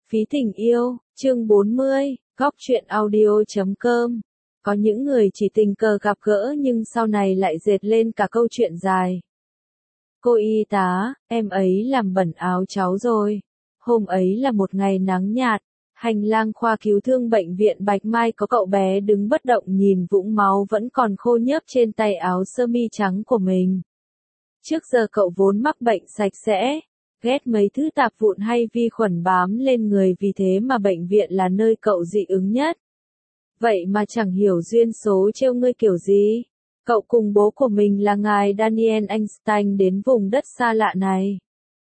Phí tình yêu, chương 40, góc truyện audio.com. Có những người chỉ tình cờ gặp gỡ nhưng sau này lại dệt lên cả câu chuyện dài. Cô y tá, em ấy làm bẩn áo cháu rồi. Hôm ấy là một ngày nắng nhạt, hành lang khoa cứu thương bệnh viện Bạch Mai có cậu bé đứng bất động nhìn vũng máu vẫn còn khô nhớp trên tay áo sơ mi trắng của mình. Trước giờ cậu vốn mắc bệnh sạch sẽ, ghét mấy thứ tạp vụn hay vi khuẩn bám lên người, vì thế mà bệnh viện là nơi cậu dị ứng nhất. Vậy mà chẳng hiểu duyên số trêu ngươi kiểu gì, cậu cùng bố của mình là ngài Daniel Einstein đến vùng đất xa lạ này.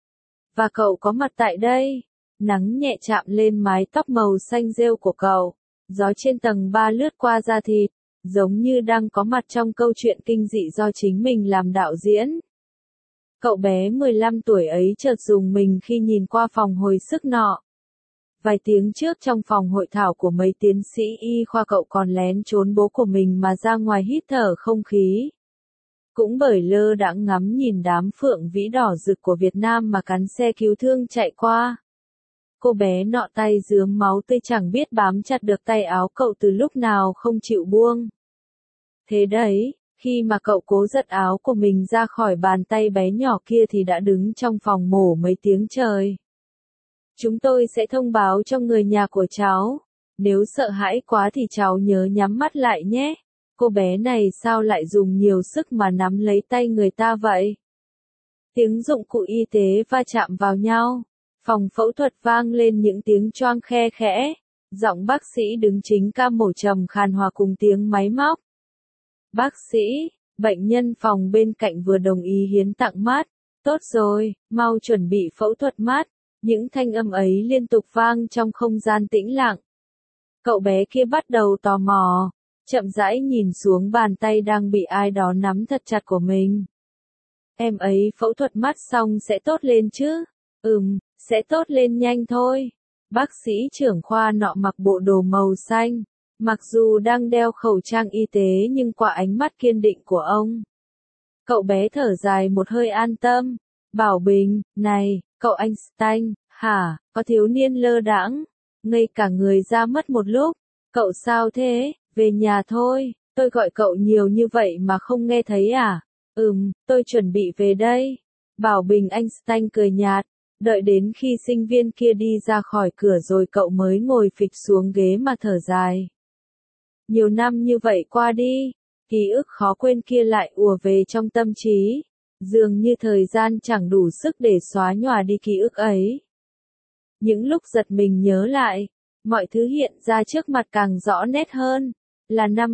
Và cậu có mặt tại đây, nắng nhẹ chạm lên mái tóc màu xanh rêu của cậu, gió trên tầng 3 lướt qua da thịt, giống như đang có mặt trong câu chuyện kinh dị do chính mình làm đạo diễn. Cậu bé 15 tuổi ấy chợt rùng mình khi nhìn qua phòng hồi sức nọ. Vài tiếng trước trong phòng hội thảo của mấy tiến sĩ y khoa, cậu còn lén trốn bố của mình mà ra ngoài hít thở không khí. Cũng bởi lơ đãng ngắm nhìn đám phượng vĩ đỏ rực của Việt Nam mà cắn xe cứu thương chạy qua. Cô bé nọ tay rướm máu tươi chẳng biết bám chặt được tay áo cậu từ lúc nào không chịu buông. Thế đấy, khi mà cậu cố giật áo của mình ra khỏi bàn tay bé nhỏ kia thì đã đứng trong phòng mổ mấy tiếng trời. Chúng tôi sẽ thông báo cho người nhà của cháu. Nếu sợ hãi quá thì cháu nhớ nhắm mắt lại nhé. Cô bé này sao lại dùng nhiều sức mà nắm lấy tay người ta vậy? Tiếng dụng cụ y tế va chạm vào nhau. Phòng phẫu thuật vang lên những tiếng choang khe khẽ. Giọng bác sĩ đứng chính ca mổ trầm khàn hòa cùng tiếng máy móc. Bác sĩ, bệnh nhân phòng bên cạnh vừa đồng ý hiến tặng mát. Tốt rồi, mau chuẩn bị phẫu thuật mát. Những thanh âm ấy liên tục vang trong không gian tĩnh lặng. Cậu bé kia bắt đầu tò mò, chậm rãi nhìn xuống bàn tay đang bị ai đó nắm thật chặt của mình. Em ấy phẫu thuật mắt xong sẽ tốt lên chứ? Sẽ tốt lên nhanh thôi. Bác sĩ trưởng khoa nọ mặc bộ đồ màu xanh, mặc dù đang đeo khẩu trang y tế nhưng qua ánh mắt kiên định của ông, cậu bé thở dài một hơi an tâm. Bảo bình, này, cậu Einstein, hả? Có thiếu niên lơ đãng, ngây cả người ra mất một lúc. Cậu sao thế? Về nhà thôi, tôi gọi cậu nhiều như vậy mà không nghe thấy à? Tôi chuẩn bị về đây. Bảo bình Einstein cười nhạt, đợi đến khi sinh viên kia đi ra khỏi cửa rồi cậu mới ngồi phịch xuống ghế mà thở dài. Nhiều năm như vậy qua đi, ký ức khó quên kia lại ùa về trong tâm trí. Dường như thời gian chẳng đủ sức để xóa nhòa đi ký ức ấy. Những lúc giật mình nhớ lại, mọi thứ hiện ra trước mặt càng rõ nét hơn. Là năm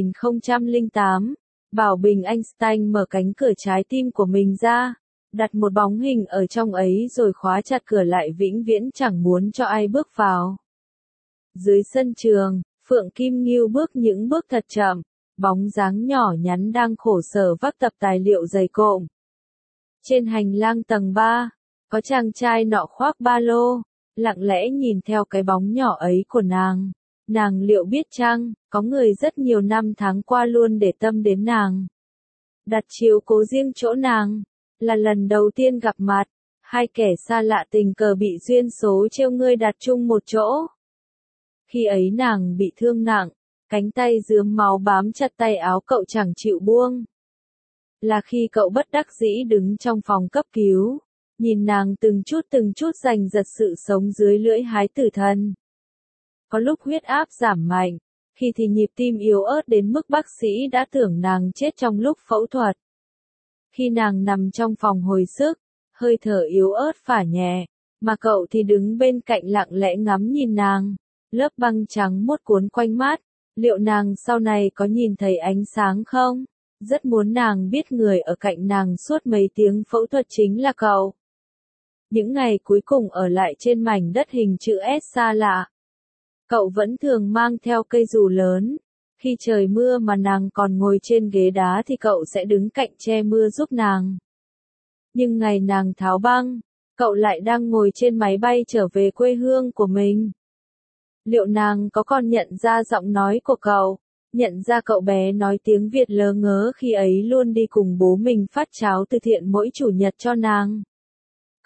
2008, Bảo Bình Einstein mở cánh cửa trái tim của mình ra, đặt một bóng hình ở trong ấy rồi khóa chặt cửa lại vĩnh viễn chẳng muốn cho ai bước vào. Dưới sân trường, Phượng Kim Nghiêu bước những bước thật chậm. Bóng dáng nhỏ nhắn đang khổ sở vác tập tài liệu dày cộm. Trên hành lang tầng 3, có chàng trai nọ khoác ba lô, lặng lẽ nhìn theo cái bóng nhỏ ấy của nàng. Nàng liệu biết chăng, có người rất nhiều năm tháng qua luôn để tâm đến nàng, đặt chiếu cố riêng chỗ nàng. Là lần đầu tiên gặp mặt, hai kẻ xa lạ tình cờ bị duyên số trêu ngươi đặt chung một chỗ. Khi ấy nàng bị thương nặng, cánh tay rướm máu bám chặt tay áo cậu chẳng chịu buông. Là khi cậu bất đắc dĩ đứng trong phòng cấp cứu, nhìn nàng từng chút giành giật sự sống dưới lưỡi hái tử thần. Có lúc huyết áp giảm mạnh, khi thì nhịp tim yếu ớt đến mức bác sĩ đã tưởng nàng chết trong lúc phẫu thuật. Khi nàng nằm trong phòng hồi sức, hơi thở yếu ớt phả nhẹ, mà cậu thì đứng bên cạnh lặng lẽ ngắm nhìn nàng. Lớp băng trắng muốt cuốn quanh mắt. Liệu nàng sau này có nhìn thấy ánh sáng không? Rất muốn nàng biết người ở cạnh nàng suốt mấy tiếng phẫu thuật chính là cậu. Những ngày cuối cùng ở lại trên mảnh đất hình chữ S xa lạ, cậu vẫn thường mang theo cây dù lớn. Khi trời mưa mà nàng còn ngồi trên ghế đá thì cậu sẽ đứng cạnh che mưa giúp nàng. Nhưng ngày nàng tháo băng, cậu lại đang ngồi trên máy bay trở về quê hương của mình. Liệu nàng có còn nhận ra giọng nói của cậu, nhận ra cậu bé nói tiếng Việt lớ ngớ khi ấy luôn đi cùng bố mình phát cháo từ thiện mỗi chủ nhật cho nàng?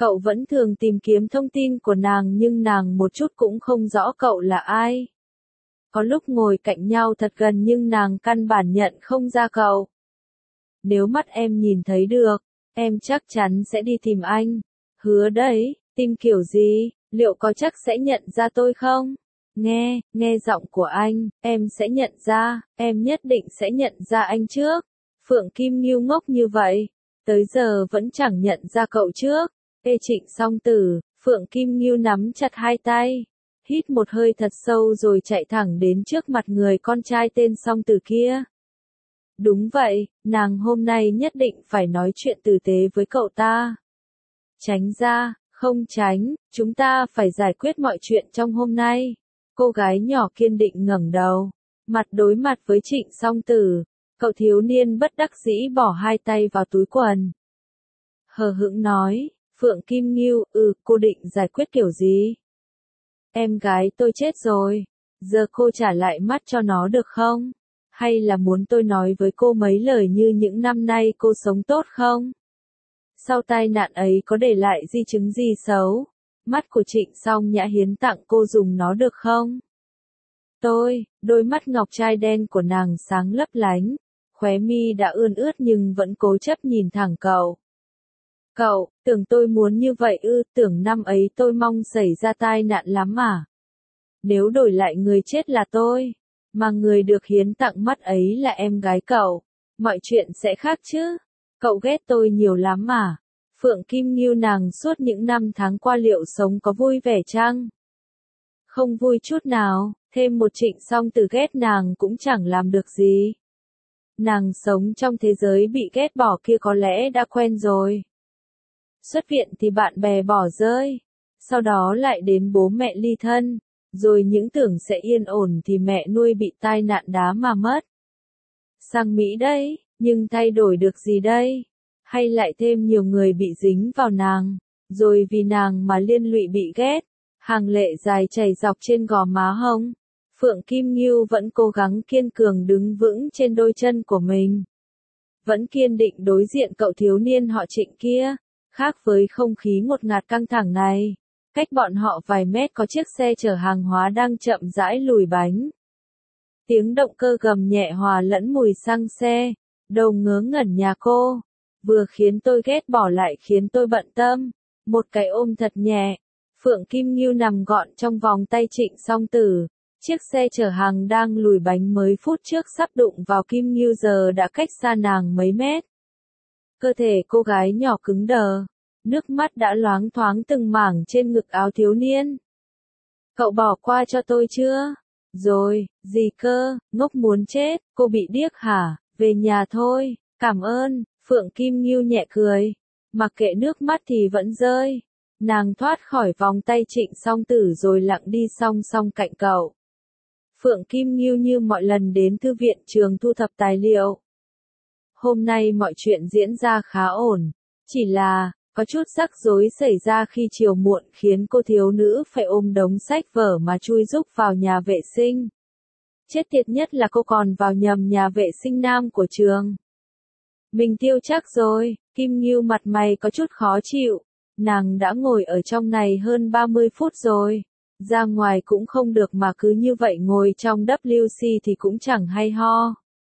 Cậu vẫn thường tìm kiếm thông tin của nàng nhưng nàng một chút cũng không rõ cậu là ai. Có lúc ngồi cạnh nhau thật gần nhưng nàng căn bản nhận không ra cậu. Nếu mắt em nhìn thấy được, em chắc chắn sẽ đi tìm anh. Hứa đấy, tìm kiểu gì, liệu có chắc sẽ nhận ra tôi không? Nghe giọng của anh, em sẽ nhận ra, em nhất định sẽ nhận ra anh trước. Phượng Kim Nghiêu ngốc như vậy, tới giờ vẫn chẳng nhận ra cậu trước. Ê Trịnh Song Tử, Phượng Kim Nghiêu nắm chặt hai tay, hít một hơi thật sâu rồi chạy thẳng đến trước mặt người con trai tên Song Tử kia. Đúng vậy, nàng hôm nay nhất định phải nói chuyện tử tế với cậu ta. Tránh ra, không tránh, chúng ta phải giải quyết mọi chuyện trong hôm nay. Cô gái nhỏ kiên định ngẩng đầu, mặt đối mặt với Trịnh Song Tử, cậu thiếu niên bất đắc dĩ bỏ hai tay vào túi quần. Hờ hững nói, Phượng Kim Nghiêu, cô định giải quyết kiểu gì? Em gái tôi chết rồi, giờ cô trả lại mắt cho nó được không? Hay là muốn tôi nói với cô mấy lời như những năm nay cô sống tốt không? Sau tai nạn ấy có để lại di chứng gì xấu? Mắt của Trịnh Song Nhã hiến tặng cô dùng nó được không? Đôi mắt ngọc trai đen của nàng sáng lấp lánh, khóe mi đã ươn ướt nhưng vẫn cố chấp nhìn thẳng cậu. Cậu, tưởng tôi muốn như vậy tưởng năm ấy tôi mong xảy ra tai nạn lắm à? Nếu đổi lại người chết là tôi, mà người được hiến tặng mắt ấy là em gái cậu, mọi chuyện sẽ khác chứ? Cậu ghét tôi nhiều lắm à? Phượng Kim Nghiêu nàng suốt những năm tháng qua liệu sống có vui vẻ chăng? Không vui chút nào, thêm một Trịnh Song Tử ghét nàng cũng chẳng làm được gì. Nàng sống trong thế giới bị ghét bỏ kia có lẽ đã quen rồi. Xuất viện thì bạn bè bỏ rơi, sau đó lại đến bố mẹ ly thân, rồi những tưởng sẽ yên ổn thì mẹ nuôi bị tai nạn đá mà mất. Sang Mỹ đấy, nhưng thay đổi được gì đây? Hay lại thêm nhiều người bị dính vào nàng, rồi vì nàng mà liên lụy bị ghét, hàng lệ dài chảy dọc trên gò má hông. Phượng Kim Nghiêu vẫn cố gắng kiên cường đứng vững trên đôi chân của mình. Vẫn kiên định đối diện cậu thiếu niên họ Trịnh kia. Khác với không khí ngột ngạt căng thẳng này, cách bọn họ vài mét có chiếc xe chở hàng hóa đang chậm rãi lùi bánh. Tiếng động cơ gầm nhẹ hòa lẫn mùi xăng xe, đầu ngớ ngẩn nhà cô, vừa khiến tôi ghét bỏ lại khiến tôi bận tâm. Một cái ôm thật nhẹ, Phượng Kim Nghiêu nằm gọn trong vòng tay Trịnh Song Tử. Chiếc xe chở hàng đang lùi bánh mới phút trước sắp đụng vào Kim Nghiêu giờ đã cách xa nàng mấy mét. Cơ thể cô gái nhỏ cứng đờ, nước mắt đã loáng thoáng từng mảng trên ngực áo thiếu niên. Cậu bỏ qua cho tôi chưa? Rồi, gì cơ, ngốc muốn chết, cô bị điếc hả? Về nhà thôi, cảm ơn. Phượng Kim Nghiêu nhẹ cười, mặc kệ nước mắt thì vẫn rơi. Nàng thoát khỏi vòng tay Trịnh Song Tử rồi lặng đi song song cạnh cậu. Phượng Kim Nghiêu như mọi lần đến thư viện trường thu thập tài liệu. Hôm nay mọi chuyện diễn ra khá ổn, chỉ là, có chút rắc rối xảy ra khi chiều muộn khiến cô thiếu nữ phải ôm đống sách vở mà chui rúc vào nhà vệ sinh. Chết tiệt nhất là cô còn vào nhầm nhà vệ sinh nam của trường. Mình tiêu chắc rồi, Kim Nghiêu mặt mày có chút khó chịu, nàng đã ngồi ở trong này hơn 30 phút rồi, ra ngoài cũng không được mà cứ như vậy ngồi trong WC thì cũng chẳng hay ho.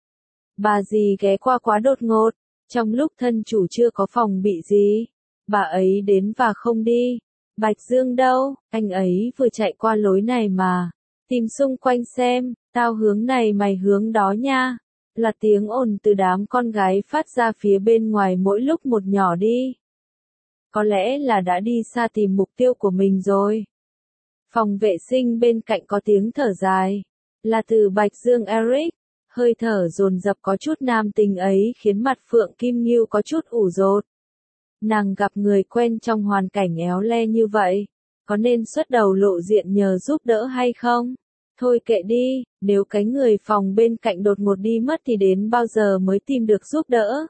Bà dì ghé qua quá đột ngột, trong lúc thân chủ chưa có phòng bị gì, bà ấy đến và không đi. Bạch Dương đâu, anh ấy vừa chạy qua lối này mà, tìm xung quanh xem, tao hướng này mày hướng đó nha. Là tiếng ồn từ đám con gái phát ra phía bên ngoài mỗi lúc một nhỏ đi. Có lẽ là đã đi xa tìm mục tiêu của mình rồi. Phòng vệ sinh bên cạnh có tiếng thở dài, là từ Bạch Dương Eric. Hơi thở dồn dập có chút nam tình ấy khiến mặt Phượng Kim Nghiêu có chút ủ rột. Nàng gặp người quen trong hoàn cảnh éo le như vậy, có nên xuất đầu lộ diện nhờ giúp đỡ hay không? Thôi kệ đi, nếu cái người phòng bên cạnh đột ngột đi mất thì đến bao giờ mới tìm được giúp đỡ?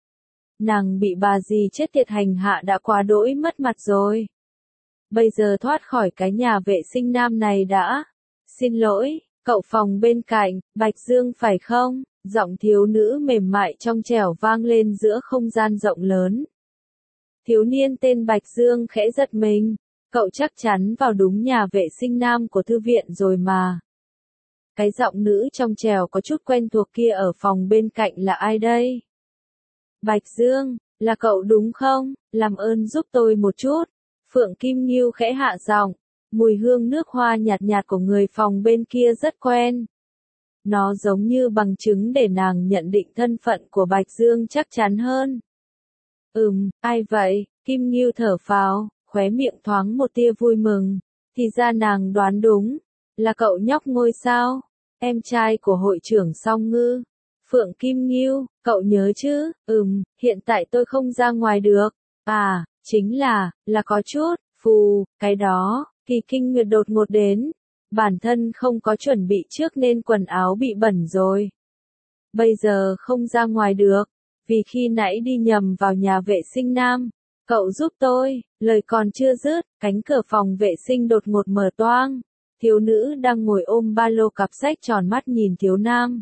Nàng bị bà dì chết tiệt hành hạ đã quá đỗi mất mặt rồi. Bây giờ thoát khỏi cái nhà vệ sinh nam này đã. Xin lỗi, cậu phòng bên cạnh, Bạch Dương phải không? Giọng thiếu nữ mềm mại trong trẻo vang lên giữa không gian rộng lớn. Thiếu niên tên Bạch Dương khẽ giật mình. Cậu chắc chắn vào đúng nhà vệ sinh nam của thư viện rồi mà. Cái giọng nữ trong trẻo có chút quen thuộc kia ở phòng bên cạnh là ai đây? Bạch Dương, là cậu đúng không? Làm ơn giúp tôi một chút. Phượng Kim Nghiêu khẽ hạ giọng. Mùi hương nước hoa nhạt nhạt của người phòng bên kia rất quen. Nó giống như bằng chứng để nàng nhận định thân phận của Bạch Dương chắc chắn hơn. Ai vậy? Kim Nghiêu thở phào, khóe miệng thoáng một tia vui mừng. Thì ra nàng đoán đúng. Là cậu nhóc ngôi sao? Em trai của hội trưởng Song Ngư. Phượng Kim Nghiêu, cậu nhớ chứ? Hiện tại tôi không ra ngoài được. À, chính là có chút, cái đó, kỳ kinh nguyệt đột ngột đến. Bản thân không có chuẩn bị trước nên quần áo bị bẩn rồi. Bây giờ không ra ngoài được, vì khi nãy đi nhầm vào nhà vệ sinh nam. Cậu giúp tôi, lời còn chưa dứt, cánh cửa phòng vệ sinh đột ngột mở toang. Thiếu nữ đang ngồi ôm ba lô cặp sách tròn mắt nhìn thiếu nam.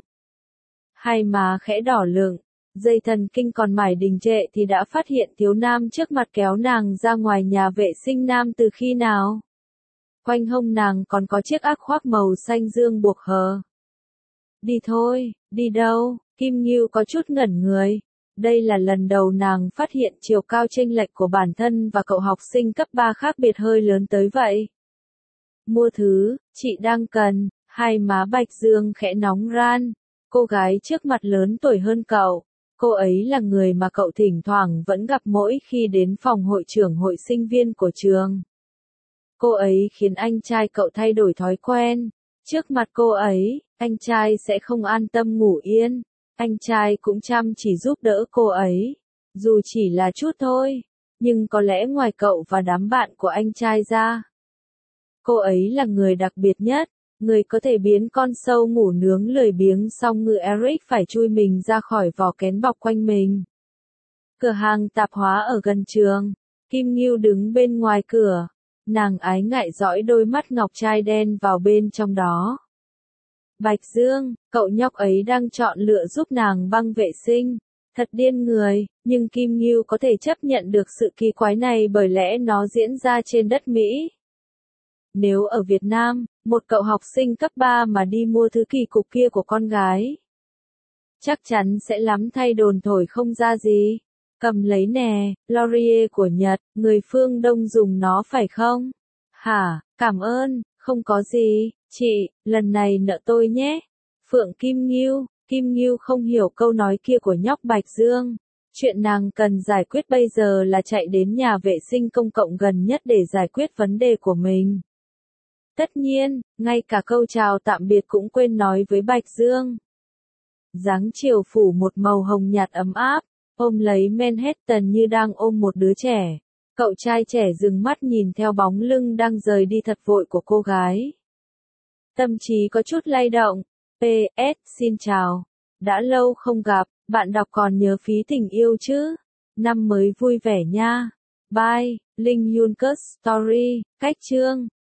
Hai má khẽ đỏ lựng, dây thần kinh còn mải đình trệ thì đã phát hiện thiếu nam trước mặt kéo nàng ra ngoài nhà vệ sinh nam từ khi nào. Quanh hông nàng còn có chiếc áo khoác màu xanh dương buộc hờ. Đi thôi, đi đâu? Kim Nghiêu có chút ngẩn người. Đây là lần đầu nàng phát hiện chiều cao chênh lệch của bản thân và cậu học sinh cấp 3 khác biệt hơi lớn tới vậy. Mua thứ, chị đang cần. Hai má Bạch Dương khẽ nóng ran. Cô gái trước mặt lớn tuổi hơn cậu. Cô ấy là người mà cậu thỉnh thoảng vẫn gặp mỗi khi đến phòng hội trưởng hội sinh viên của trường. Cô ấy khiến anh trai cậu thay đổi thói quen. Trước mặt cô ấy, anh trai sẽ không an tâm ngủ yên. Anh trai cũng chăm chỉ giúp đỡ cô ấy. Dù chỉ là chút thôi. Nhưng có lẽ ngoài cậu và đám bạn của anh trai ra, cô ấy là người đặc biệt nhất. Người có thể biến con sâu ngủ nướng lười biếng Song Ngư Eric phải chui mình ra khỏi vỏ kén bọc quanh mình. Cửa hàng tạp hóa ở gần trường. Kim Nghiêu đứng bên ngoài cửa. Nàng ái ngại dõi đôi mắt ngọc trai đen vào bên trong đó. Bạch Dương, cậu nhóc ấy đang chọn lựa giúp nàng băng vệ sinh. Thật điên người, nhưng Kim Nghiêu có thể chấp nhận được sự kỳ quái này bởi lẽ nó diễn ra trên đất Mỹ. Nếu ở Việt Nam, một cậu học sinh cấp 3 mà đi mua thứ kỳ cục kia của con gái, chắc chắn sẽ lắm thay đồn thổi không ra gì. Cầm lấy nè, Laurier của Nhật, người phương Đông dùng nó phải không? Hả, cảm ơn, không có gì, chị, lần này nợ tôi nhé. Phượng Kim Nghiêu không hiểu câu nói kia của nhóc Bạch Dương. Chuyện nàng cần giải quyết bây giờ là chạy đến nhà vệ sinh công cộng gần nhất để giải quyết vấn đề của mình. Tất nhiên, ngay cả câu chào tạm biệt cũng quên nói với Bạch Dương. Dáng chiều phủ một màu hồng nhạt ấm áp, ôm lấy Manhattan như đang ôm một đứa trẻ. Cậu trai trẻ dừng mắt nhìn theo bóng lưng đang rời đi thật vội của cô gái. Tâm trí có chút lay động. PS, xin chào. Đã lâu không gặp, bạn đọc còn nhớ Phí Tình Yêu chứ? Năm mới vui vẻ nha. Bye, Linh Yuncus Story, cách chương.